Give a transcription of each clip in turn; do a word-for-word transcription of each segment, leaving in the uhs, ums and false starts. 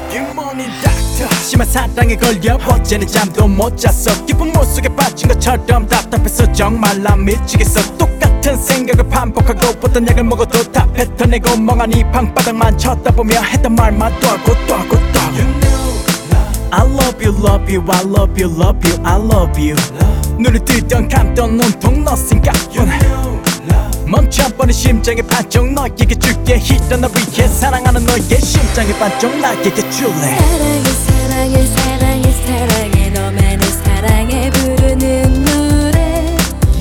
굿모닝 닥터. 심한 사랑에 걸려 어제는 잠도 못 잤어. 깊은 물속에 빠진 것처럼 답답해서 정말 난 미치겠어. 똑같은 생각을 반복하고 어떤 약을 먹어도 다 뱉어내고 멍하니 방바닥만 쳐다보며 했던 말만 또 하고 또 하고 또 I love you, love you, I love you, love you, I love you. 눈을 뜨던 감던 온통 너 생각뿐. 멈춰버린 심장의 반쪽 너에게 줄게. 일어나 위해 사랑하는 너의 심장의 반쪽 나에게 줄래. 사랑해 사랑해 사랑해 사랑해 너만을 사랑해 부르는 노래.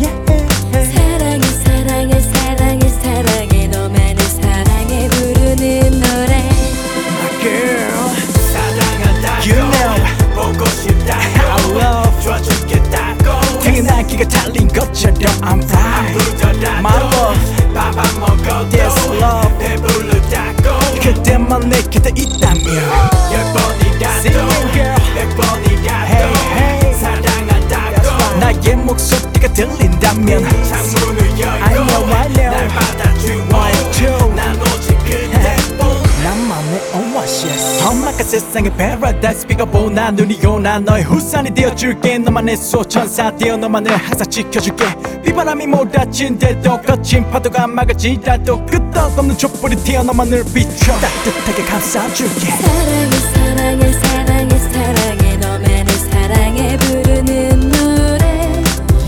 사랑해 사랑해 사랑해 사랑해 너만을 사랑해 부르는 노래. My girl 사랑한다고 you know. 보고 싶다고 I love 줘주겠다고 당연한 기가 달린 것처럼 I'm right My love 밥안 먹어도 This love 배부르다고 그때만 내 곁에 있다면 열 번이라도 백 번이라도 hey, hey. 사랑한다고 나의 목소리가 들린다면 창문을 열고 I know, I know. 날 받아주고 난 오직 그대뿐 나만의 oasis 험악한 세상의 paradise 비가보나 눈이 오나 너의 우산이 되어줄게. 너만의 소천사 되어 너만을 항상 지켜줄게. 비바람이 몰아친데도 거친 파도가 막아지라도 끄떡없는 촛불이 튀어 너만을 비춰 따뜻하게 감싸줄게. 사랑해 사랑해 사랑해 사랑해 너만을 사랑해 부르는 노래.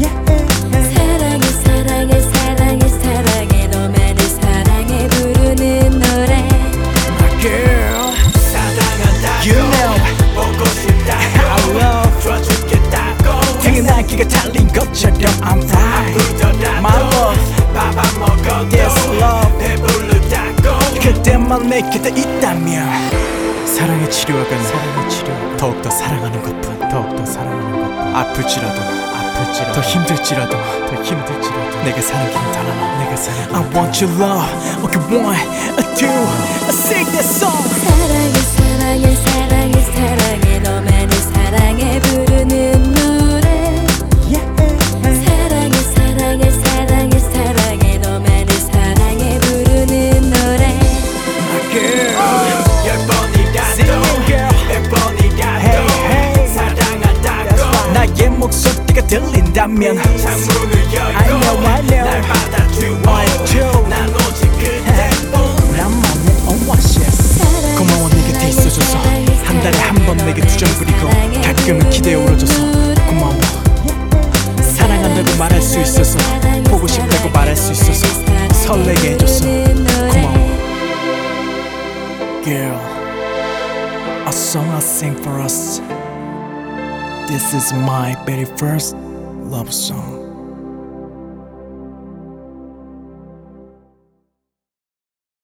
사랑해 사랑해 사랑해 사랑해 너만을 사랑해 부르는 노래. My girl 사랑한다고 you know. 보고 싶다고 I love 줘주겠다고 당연한 기가 달린 것처럼 I'm right My love 밥안 먹어도 This love 배부르다고 그때만 내 곁에 있다면 사랑의 치료학은 사랑의 치료 더욱더 사랑하는 것뿐 더욱더 사랑하는 것뿐 아플지라도 아플지라도 더 힘들지라도 더 힘들지라도 내가 사는 길은 단 하나 내가 사는 길은 I want your love Okay one, a two, I sing that song 사랑해 사랑해 사랑해 사랑해 너만을 사랑해 부르는 노래. 사랑해 사랑해 사랑해 사랑해 너만을 사랑해 부르는 노래. My girl 열 번이라도 백 번이라도 hey, hey. 사랑한다고 나의 목소리가 들린다면 창문을 열고 I know, I know. 날 받아주고 난 오직 그대뿐 나만의 oasis. 고마워 내 곁에 있어줘서 한 달에 한 번 내게 투정 부리고 가끔은 기대어 울어줘서 고마워. 사랑한다고 말할 수 있어서 보고 싶다고 말할 수 있어서 설레게 해줘서 고마워. Girl, a song I sing for us. This is my very first love song.